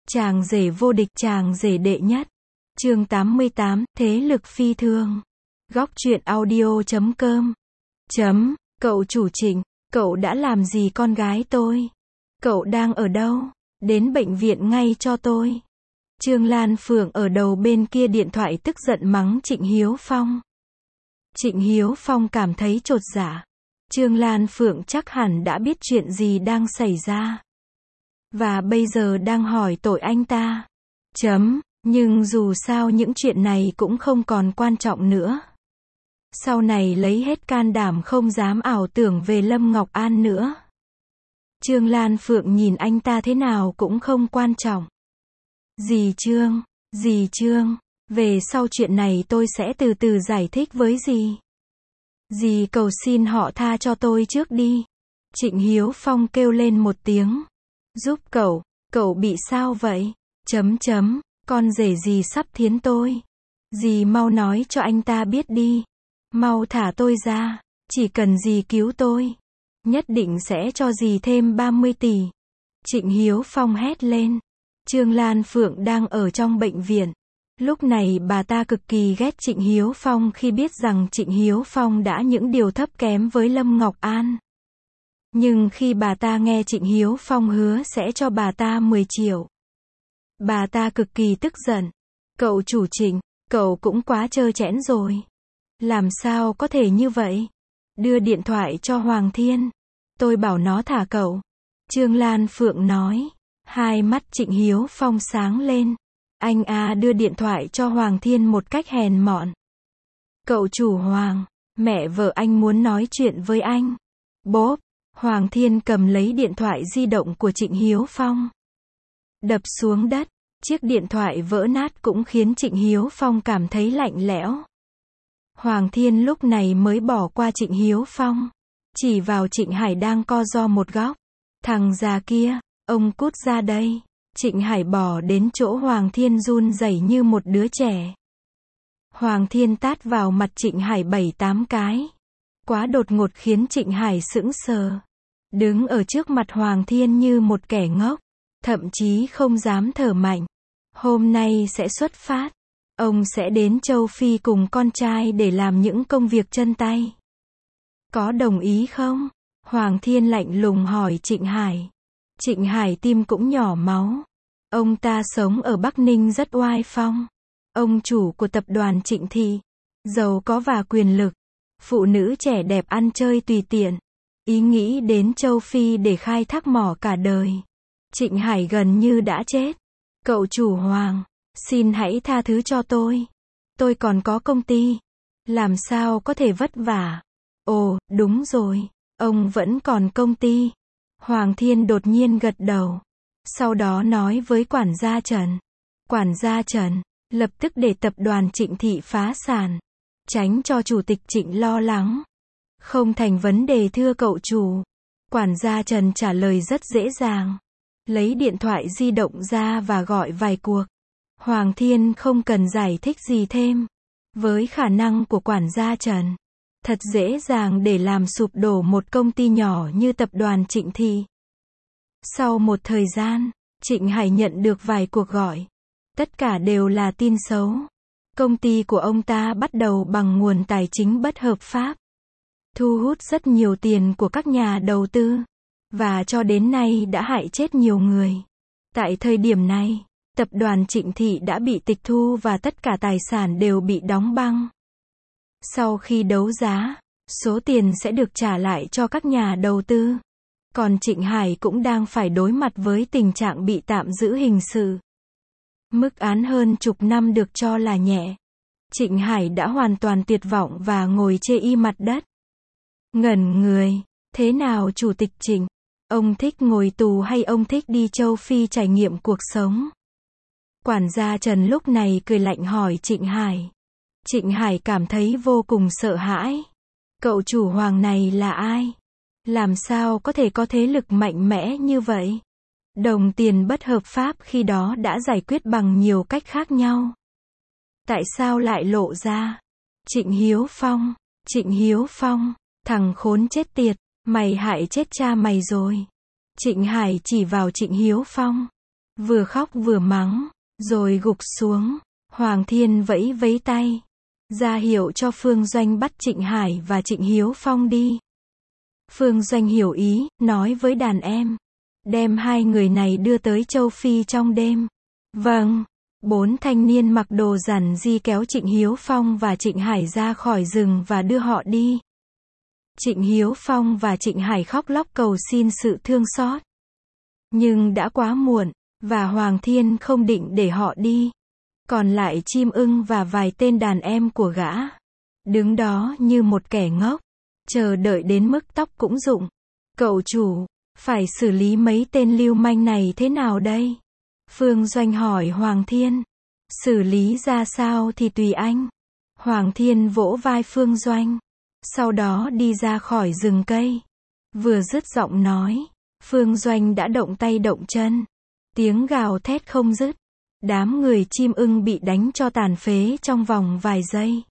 Chàng rể vô địch, chàng rể đệ nhất. Chương 88, thế lực phi thường. Góc truyện audio.com. Cậu chủ Trịnh, cậu đã làm gì con gái tôi? Cậu đang ở đâu? Đến bệnh viện ngay cho tôi. Trương Lan Phượng ở đầu bên kia điện thoại tức giận mắng Trịnh Hiếu Phong. Trịnh Hiếu Phong cảm thấy chột dạ. Trương Lan Phượng chắc hẳn đã biết chuyện gì đang xảy ra. Và bây giờ đang hỏi tội anh ta. Nhưng dù sao những chuyện này cũng không còn quan trọng nữa. Sau này lấy hết can đảm không dám ảo tưởng về Lâm Ngọc An nữa. Trương Lan Phượng nhìn anh ta thế nào cũng không quan trọng. Dì Trương, về sau chuyện này tôi sẽ từ từ giải thích với dì. Dì cầu xin họ tha cho tôi trước đi. Trịnh Hiếu Phong kêu lên một tiếng. Giúp cậu bị sao vậy? Con rể dì sắp thiến tôi. Dì mau nói cho anh ta biết đi. Mau thả tôi ra. Chỉ cần dì cứu tôi, nhất định sẽ cho dì thêm 30 tỷ. Trịnh Hiếu Phong hét lên. Trương Lan Phượng đang ở trong bệnh viện. Lúc này bà ta cực kỳ ghét Trịnh Hiếu Phong khi biết rằng Trịnh Hiếu Phong đã những điều thấp kém với Lâm Ngọc An. Nhưng khi bà ta nghe Trịnh Hiếu Phong hứa sẽ cho bà ta 10 triệu. Bà ta cực kỳ tức giận. Cậu chủ Trịnh, cậu cũng quá trơ trẽn rồi. Làm sao có thể như vậy? Đưa điện thoại cho Hoàng Thiên. Tôi bảo nó thả cậu. Trương Lan Phượng nói. Hai mắt Trịnh Hiếu Phong sáng lên. Anh đưa điện thoại cho Hoàng Thiên một cách hèn mọn. Cậu chủ Hoàng, mẹ vợ anh muốn nói chuyện với anh. Bốp, Hoàng Thiên cầm lấy điện thoại di động của Trịnh Hiếu Phong. Đập xuống đất, chiếc điện thoại vỡ nát cũng khiến Trịnh Hiếu Phong cảm thấy lạnh lẽo. Hoàng Thiên lúc này mới bỏ qua Trịnh Hiếu Phong. Chỉ vào Trịnh Hải đang co ro một góc. Thằng già kia, ông cút ra đây. Trịnh Hải bỏ đến chỗ Hoàng Thiên run rẩy như một đứa trẻ. Hoàng Thiên tát vào mặt Trịnh Hải 7-8 cái. Quá đột ngột khiến Trịnh Hải sững sờ. Đứng ở trước mặt Hoàng Thiên như một kẻ ngốc. Thậm chí không dám thở mạnh. Hôm nay sẽ xuất phát. Ông sẽ đến châu Phi cùng con trai để làm những công việc chân tay. Có đồng ý không? Hoàng Thiên lạnh lùng hỏi Trịnh Hải. Trịnh Hải tim cũng nhỏ máu. Ông ta sống ở Bắc Ninh rất oai phong. Ông chủ của tập đoàn Trịnh Thị. Giàu có và quyền lực. Phụ nữ trẻ đẹp ăn chơi tùy tiện. Ý nghĩ đến châu Phi để khai thác mỏ cả đời. Trịnh Hải gần như đã chết. Cậu chủ Hoàng, xin hãy tha thứ cho tôi. Tôi còn có công ty. Làm sao có thể vất vả? Ồ, đúng rồi. Ông vẫn còn công ty. Hoàng Thiên đột nhiên gật đầu. Sau đó nói với quản gia Trần. Quản gia Trần, lập tức để tập đoàn Trịnh Thị phá sản. Tránh cho chủ tịch Trịnh lo lắng. Không thành vấn đề thưa cậu chủ. Quản gia Trần trả lời rất dễ dàng. Lấy điện thoại di động ra và gọi vài cuộc. Hoàng Thiên không cần giải thích gì thêm. Với khả năng của quản gia Trần, thật dễ dàng để làm sụp đổ một công ty nhỏ như tập đoàn Trịnh Thị. Sau một thời gian, Trịnh Hải nhận được vài cuộc gọi. Tất cả đều là tin xấu. Công ty của ông ta bắt đầu bằng nguồn tài chính bất hợp pháp. Thu hút rất nhiều tiền của các nhà đầu tư. Và cho đến nay đã hại chết nhiều người. Tại thời điểm này, tập đoàn Trịnh Thị đã bị tịch thu và tất cả tài sản đều bị đóng băng. Sau khi đấu giá, số tiền sẽ được trả lại cho các nhà đầu tư. Còn Trịnh Hải cũng đang phải đối mặt với tình trạng bị tạm giữ hình sự. Mức án hơn chục năm được cho là nhẹ. Trịnh Hải đã hoàn toàn tuyệt vọng và ngồi chê y mặt đất. Ngẩn người, thế nào chủ tịch Trịnh? Ông thích ngồi tù hay ông thích đi châu Phi trải nghiệm cuộc sống? Quản gia Trần lúc này cười lạnh hỏi Trịnh Hải. Trịnh Hải cảm thấy vô cùng sợ hãi. Cậu chủ Hoàng này là ai? Làm sao có thể có thế lực mạnh mẽ như vậy? Đồng tiền bất hợp pháp khi đó đã giải quyết bằng nhiều cách khác nhau. Tại sao lại lộ ra? Trịnh Hiếu Phong, thằng khốn chết tiệt, mày hại chết cha mày rồi. Trịnh Hải chỉ vào Trịnh Hiếu Phong. vừa khóc vừa mắng, rồi gục xuống. Hoàng Thiên vẫy vẫy tay, ra hiệu cho Phương Doanh bắt Trịnh Hải và Trịnh Hiếu Phong đi. Phương Doanh hiểu ý, nói với đàn em, đem hai người này đưa tới châu Phi trong đêm. Vâng. 4 thanh niên mặc đồ giản dị kéo Trịnh Hiếu Phong và Trịnh Hải ra khỏi rừng và đưa họ đi. Trịnh Hiếu Phong và Trịnh Hải khóc lóc cầu xin sự thương xót. Nhưng đã quá muộn, và Hoàng Thiên không định để họ đi. Còn lại Chim Ưng và vài tên đàn em của gã, đứng đó như một kẻ ngốc, chờ đợi đến mức tóc cũng rụng. Cậu chủ, phải xử lý mấy tên lưu manh này thế nào đây? Phương Doanh hỏi Hoàng Thiên. Xử lý ra sao thì tùy anh. Hoàng Thiên vỗ vai Phương Doanh. Sau đó đi ra khỏi rừng cây. Vừa dứt giọng nói, Phương Doanh đã động tay động chân. Tiếng gào thét không dứt. Đám người Chim Ưng bị đánh cho tàn phế trong vòng vài giây.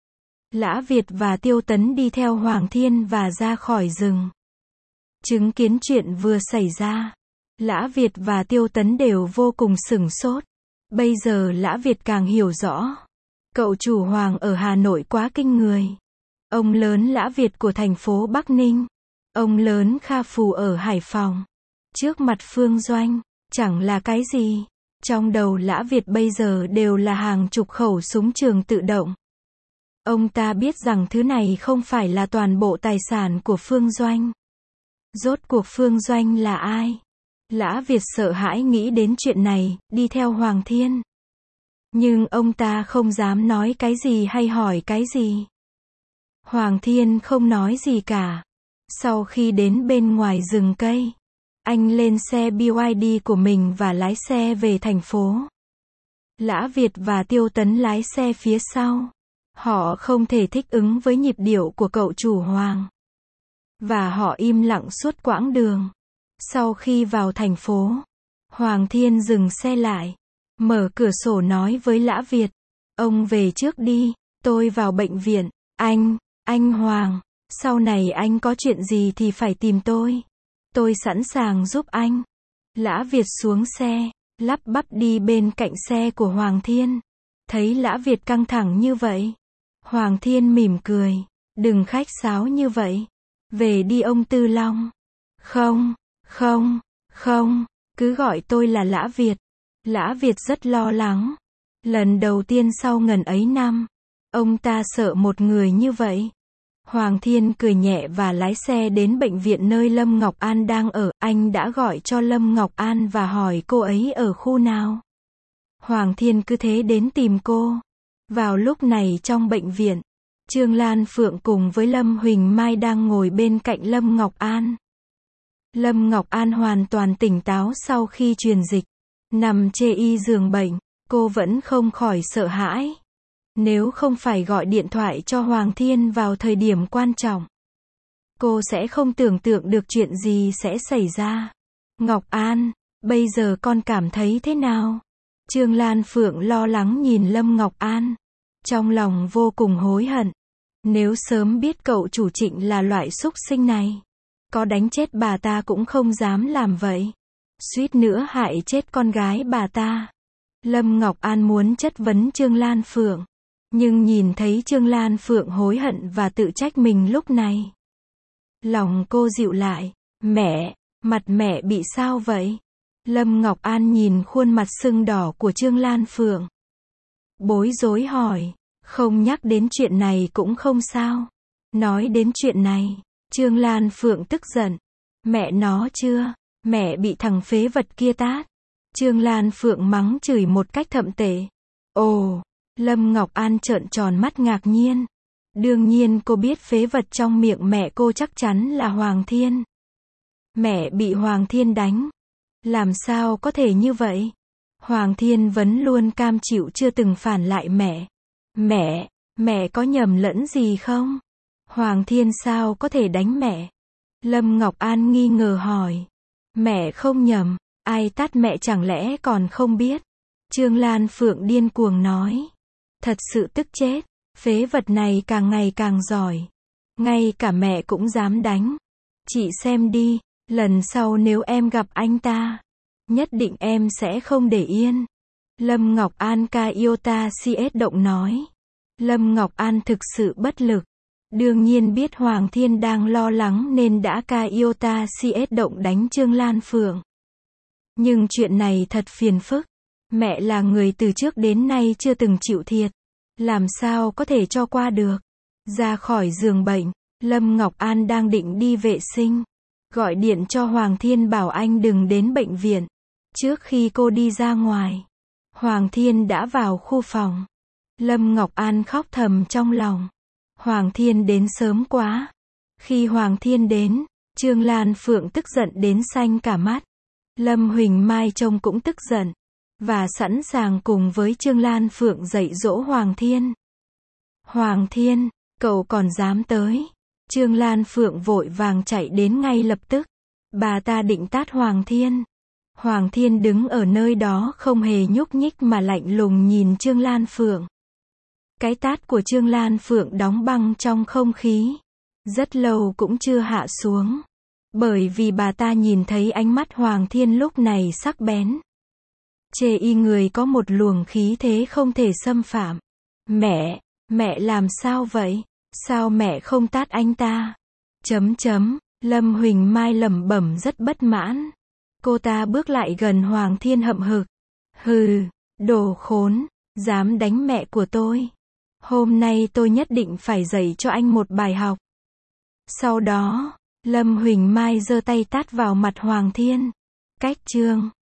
Lã Việt và Tiêu Tấn đi theo Hoàng Thiên và ra khỏi rừng. Chứng kiến chuyện vừa xảy ra, Lã Việt và Tiêu Tấn đều vô cùng sửng sốt. Bây giờ Lã Việt càng hiểu rõ. Cậu chủ Hoàng ở Hà Nội quá kinh người. Ông lớn Lã Việt của thành phố Bắc Ninh. Ông lớn Kha Phù ở Hải Phòng. Trước mặt Phương Doanh, chẳng là cái gì. Trong đầu Lã Việt bây giờ đều là hàng chục khẩu súng trường tự động. Ông ta biết rằng thứ này không phải là toàn bộ tài sản của Phương Doanh. Rốt cuộc Phương Doanh là ai? Lã Việt sợ hãi nghĩ đến chuyện này, đi theo Hoàng Thiên. Nhưng ông ta không dám nói cái gì hay hỏi cái gì. Hoàng Thiên không nói gì cả. Sau khi đến bên ngoài rừng cây, anh lên xe BYD của mình và lái xe về thành phố. Lã Việt và Tiêu Tấn lái xe phía sau. Họ không thể thích ứng với nhịp điệu của cậu chủ Hoàng. Và họ im lặng suốt quãng đường. Sau khi vào thành phố, Hoàng Thiên dừng xe lại, mở cửa sổ nói với Lã Việt, ông về trước đi, tôi vào bệnh viện. Anh Hoàng, sau này anh có chuyện gì thì phải tìm tôi sẵn sàng giúp anh. Lã Việt xuống xe, lắp bắp đi bên cạnh xe của Hoàng Thiên. Thấy Lã Việt căng thẳng như vậy, Hoàng Thiên mỉm cười, đừng khách sáo như vậy. Về đi ông Tư Long. Không, cứ gọi tôi là Lã Việt. Lã Việt rất lo lắng. Lần đầu tiên sau ngần ấy năm, ông ta sợ một người như vậy. Hoàng Thiên cười nhẹ và lái xe đến bệnh viện nơi Lâm Ngọc An đang ở. Anh đã gọi cho Lâm Ngọc An và hỏi cô ấy ở khu nào. Hoàng Thiên cứ thế đến tìm cô. Vào lúc này trong bệnh viện, Trương Lan Phượng cùng với Lâm Huỳnh Mai đang ngồi bên cạnh Lâm Ngọc An. Lâm Ngọc An hoàn toàn tỉnh táo sau khi truyền dịch. Nằm chê y giường bệnh, cô vẫn không khỏi sợ hãi. Nếu không phải gọi điện thoại cho Hoàng Thiên vào thời điểm quan trọng, cô sẽ không tưởng tượng được chuyện gì sẽ xảy ra. Ngọc An, bây giờ con cảm thấy thế nào? Trương Lan Phượng lo lắng nhìn Lâm Ngọc An. Trong lòng vô cùng hối hận. Nếu sớm biết cậu chủ Trịnh là loại súc sinh này, có đánh chết bà ta cũng không dám làm vậy. Suýt nữa hại chết con gái bà ta. Lâm Ngọc An muốn chất vấn Trương Lan Phượng. Nhưng nhìn thấy Trương Lan Phượng hối hận và tự trách mình lúc này, lòng cô dịu lại. Mẹ, mặt mẹ bị sao vậy? Lâm Ngọc An nhìn khuôn mặt sưng đỏ của Trương Lan Phượng, bối rối hỏi. Không nhắc đến chuyện này cũng không sao. Nói đến chuyện này, Trương Lan Phượng tức giận. Mẹ nó chưa, mẹ bị thằng phế vật kia tát. Trương Lan Phượng mắng chửi một cách thậm tệ. Ồ, Lâm Ngọc An trợn tròn mắt ngạc nhiên. Đương nhiên cô biết phế vật trong miệng mẹ cô chắc chắn là Hoàng Thiên. Mẹ bị Hoàng Thiên đánh. Làm sao có thể như vậy? Hoàng Thiên vẫn luôn cam chịu chưa từng phản lại mẹ. Mẹ có nhầm lẫn gì không? Hoàng Thiên sao có thể đánh mẹ? Lâm Ngọc An nghi ngờ hỏi. Mẹ không nhầm, ai tát mẹ chẳng lẽ còn không biết? Trương Lan Phượng điên cuồng nói. Thật sự tức chết, phế vật này càng ngày càng giỏi. Ngay cả mẹ cũng dám đánh. Chị xem đi, lần sau nếu em gặp anh ta, Nhất định em sẽ không để yên. Lâm Ngọc An Kyota CS động nói. Lâm Ngọc An thực sự bất lực. Đương nhiên biết Hoàng Thiên đang lo lắng nên đã Kyota CS động đánh Trương Lan Phượng. Nhưng chuyện này thật phiền phức. Mẹ là người từ trước đến nay chưa từng chịu thiệt. Làm sao có thể cho qua được. Ra khỏi giường bệnh, Lâm Ngọc An đang định đi vệ sinh. Gọi điện cho Hoàng Thiên bảo anh đừng đến bệnh viện. Trước khi cô đi ra ngoài, Hoàng Thiên đã vào khu phòng. Lâm Ngọc An khóc thầm trong lòng. Hoàng Thiên đến sớm quá. Khi Hoàng Thiên đến, Trương Lan Phượng tức giận đến xanh cả mắt. Lâm Huỳnh Mai trông cũng tức giận. Và sẵn sàng cùng với Trương Lan Phượng dạy dỗ Hoàng Thiên. Hoàng Thiên, cậu còn dám tới. Trương Lan Phượng vội vàng chạy đến ngay lập tức. Bà ta định tát Hoàng Thiên. Hoàng Thiên đứng ở nơi đó không hề nhúc nhích mà lạnh lùng nhìn Trương Lan Phượng. Cái tát của Trương Lan Phượng đóng băng trong không khí. Rất lâu cũng chưa hạ xuống. Bởi vì bà ta nhìn thấy ánh mắt Hoàng Thiên lúc này sắc bén. Chê y người có một luồng khí thế không thể xâm phạm. Mẹ làm sao vậy? Sao mẹ không tát anh ta? Lâm Huỳnh Mai lẩm bẩm rất bất mãn. Cô ta bước lại gần Hoàng Thiên hậm hực. Hừ, đồ khốn, dám đánh mẹ của tôi. Hôm nay tôi nhất định phải dạy cho anh một bài học. Sau đó, Lâm Huỳnh Mai giơ tay tát vào mặt Hoàng Thiên. Cách chương